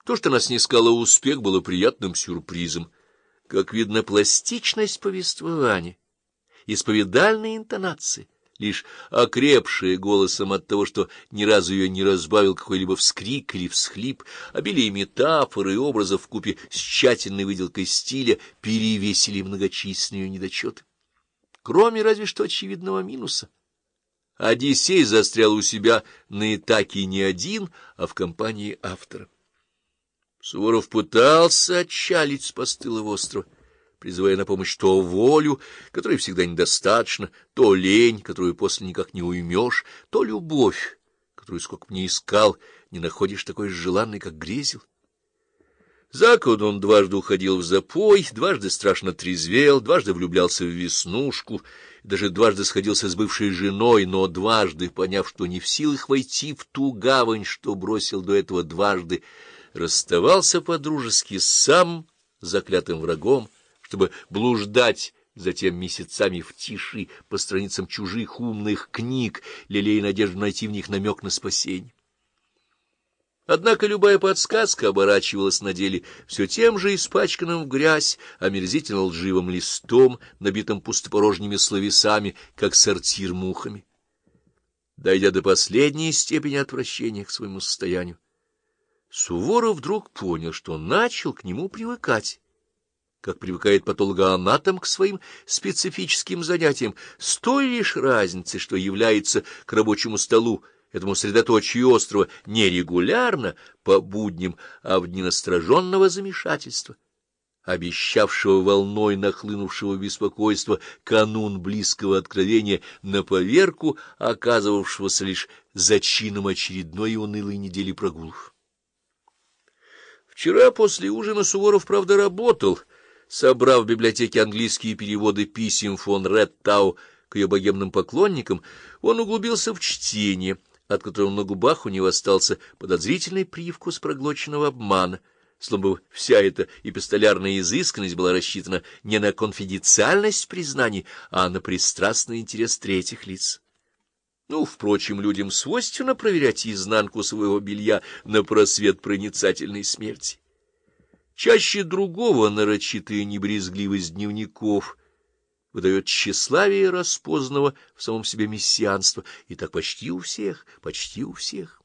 То, что она снискала успех, было приятным сюрпризом. Как видно, пластичность повествования, исповедальные интонации, лишь окрепшие голосом от того, что ни разу ее не разбавил какой-либо вскрик или всхлип, обилие метафор и образов вкупе с тщательной выделкой стиля перевесили многочисленные недочеты. Кроме разве что очевидного минуса. Одиссей застрял у себя на Итаке не один, а в компании автора. Суворов пытался отчалить с постылого острова, призывая на помощь то волю, которой всегда недостаточно, то лень, которую после никак не уймешь, то любовь, которую сколько б ни искал, не находишь такой же желанной, как грезил. За год он дважды уходил в запой, дважды страшно трезвел, дважды влюблялся в Веснушку, даже дважды сходился с бывшей женой, но дважды, поняв, что не в силах войти в ту гавань, что бросил до этого дважды, расставался по-дружески с самым заклятым врагом, чтобы блуждать затем месяцами в тиши по страницам чужих умных книг, лелея надежду найти в них намек на спасение. Однако любая подсказка оборачивалась на деле все тем же испачканным в грязь, омерзительно лживым листом, набитым пустопорожними словесами, как сортир мухами. Дойдя до последней степени отвращения к своему состоянию, Суворов вдруг понял, что начал к нему привыкать, как привыкает патологоанатом к своим специфическим занятиям, с той лишь разницей, что является к рабочему столу, этому средоточию острова, не регулярно, по будням, а в дни настороженного замешательства, обещавшего волной нахлынувшего беспокойства канун близкого откровения на поверку, оказывавшегося лишь зачином очередной унылой недели прогулов. Вчера после ужина Суворов, правда, работал, собрав в библиотеке английские переводы писем фон Реттау к ее богемным поклонникам, он углубился в чтение, от которого на губах у него остался подозрительный привкус проглоченного обмана, словно вся эта эпистолярная изысканность была рассчитана не на конфиденциальность признаний, а на пристрастный интерес третьих лиц. Ну, впрочем, людям свойственно проверять изнанку своего белья на просвет проницательной смерти. Чаще другого нарочитая небрезгливость дневников выдает тщеславие распознанного в самом себе мессианства, и так почти у всех, почти у всех.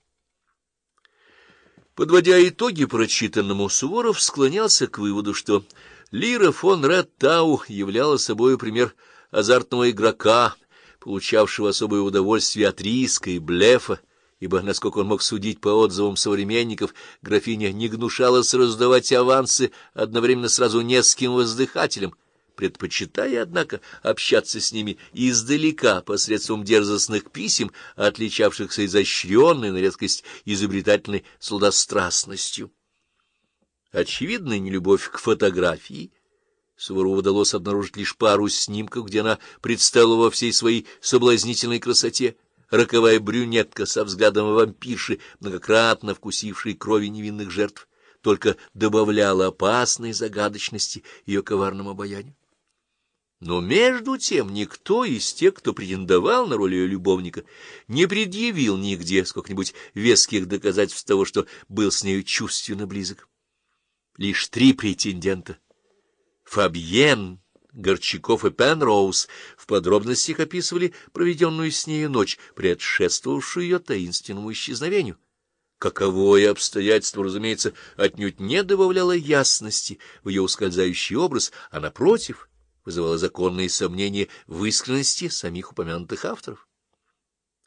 Подводя итоги прочитанному, Суворов склонялся к выводу, что Лира фон Реттау являла собой пример азартного игрока, получавшего особое удовольствие от риска и блефа, ибо, насколько он мог судить по отзывам современников, графиня не гнушалась раздавать авансы одновременно сразу нескольким воздыхателям, предпочитая, однако, общаться с ними издалека посредством дерзостных писем, отличавшихся изощренной, на редкость изобретательной сладострастностью. Очевидная нелюбовь к фотографии. Суворову удалось обнаружить лишь пару снимков, где она предстала во всей своей соблазнительной красоте, роковая брюнетка со взглядом вампирши, многократно вкусившей крови невинных жертв, только добавляла опасной загадочности ее коварному обаянию. Но между тем никто из тех, кто претендовал на роль ее любовника, не предъявил нигде сколько-нибудь веских доказательств того, что был с нею чувственно близок. Лишь 3 претендента — Фабьен, Горчаков и Пенроуз — в подробностях описывали проведенную с нею ночь, предшествовавшую ее таинственному исчезновению. Каковое обстоятельство, разумеется, отнюдь не добавляло ясности в ее ускользающий образ, а, напротив, вызывало законные сомнения в искренности самих упомянутых авторов.